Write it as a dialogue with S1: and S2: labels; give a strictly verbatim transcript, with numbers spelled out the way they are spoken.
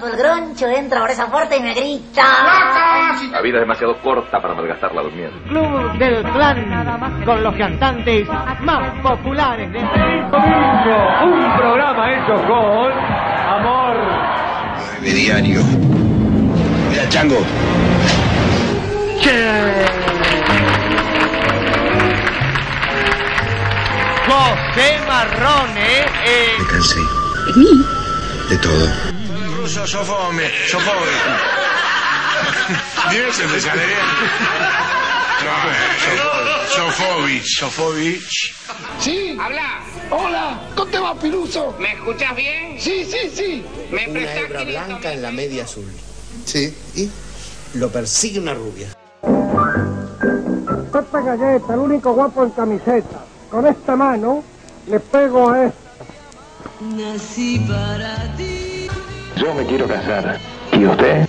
S1: el groncho entra por esa puerta y me grita.
S2: La vida es demasiado corta para malgastarla durmiendo.
S3: Club del Clan, con los cantantes más populares de este
S4: domingo. Un programa hecho con amor.
S5: De diario. Mira, Chango.
S3: Che. José Marrone. Eh.
S5: Me cansé.
S6: ¿Es mí?
S5: De todo.
S7: Ruso, sofome, sofome. Dime se me sale bien. Sofovich, Sofovich.
S8: Sí.
S9: Habla.
S8: Hola. ¿Cómo te va, Piluso?
S9: ¿Me escuchas bien?
S8: Sí, sí, sí.
S9: ¿Me
S10: una hebra blanca en la media azul.
S5: Sí, ¿y?
S10: Lo persigue una rubia.
S11: Pepe Galleta, el único guapo en camiseta. Con esta mano le pego a esta.
S12: Nací para ti.
S2: Yo me quiero casar. ¿Y usted?